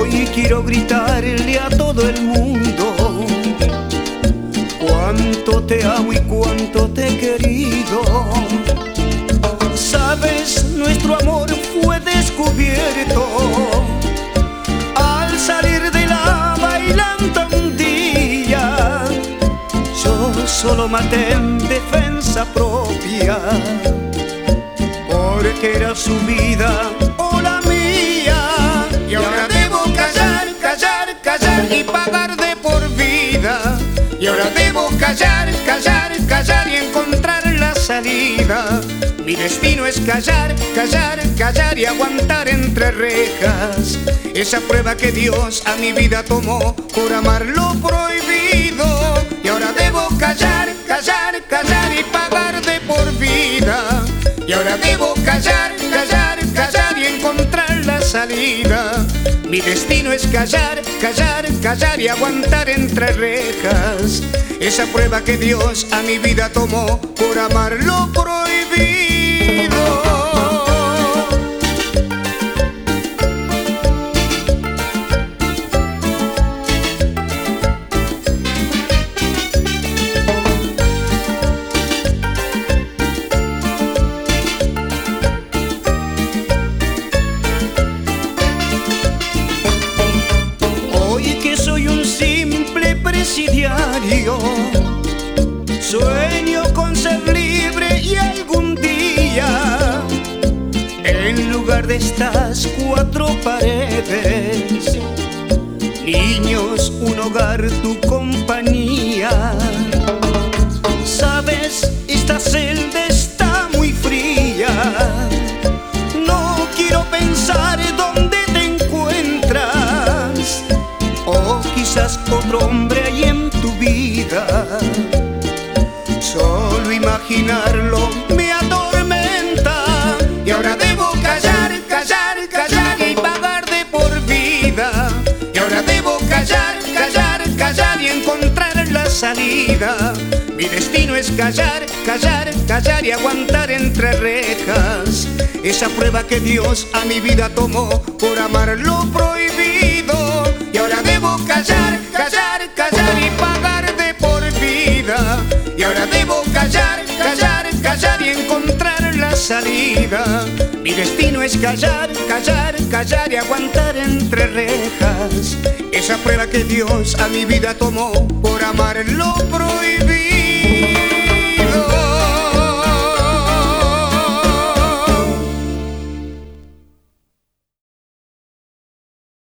Hoy quiero gritarle a todo el mundo cuánto te amo y cuánto te he querido. Sabes, nuestro amor fue descubierto al salir de la bailanta un día. Yo solo maté en defensa propia, porque era su vida o la mía. Y ahora debo callar, callar, callar y pagar de por vida. Y ahora debo callar, callar, callar y encontrar la salida. Mi destino es callar, callar, callar y aguantar entre rejas esa prueba que Dios a mi vida tomó por amar lo prohibido. Y ahora debo callar, callar, callar y pagar de por vida. Y ahora debo callar, callar, callar y encontrar la salida. Mi destino es callar, callar, callar y aguantar entre rejas esa prueba que Dios a mi vida tomó por amar lo prohibido. Hoy que soy un simple presidiario, sueño con ser libre y algún día, en lugar de estas cuatro paredes, niños, un hogar, tu compañía. Sabes, esta celda está muy fría, no quiero pensar dónde te encuentras, o quizás otro hombre hay en tu vida. Solo imaginarlo me atormenta. Y ahora debo callar, callar, callar y pagar de por vida. Y ahora debo callar, callar, callar y encontrar la salida. Mi destino es callar, callar, callar y aguantar entre rejas esa prueba que Dios a mi vida tomó por amar lo prohibido. Y ahora debo callar, callar, callar y pagar de por vida. Y ahora debo callar, callar, callar y encontrar la salida. Mi destino es callar, callar, callar y aguantar entre rejas esa prueba que Dios a mi vida tomó por amar lo prohibido.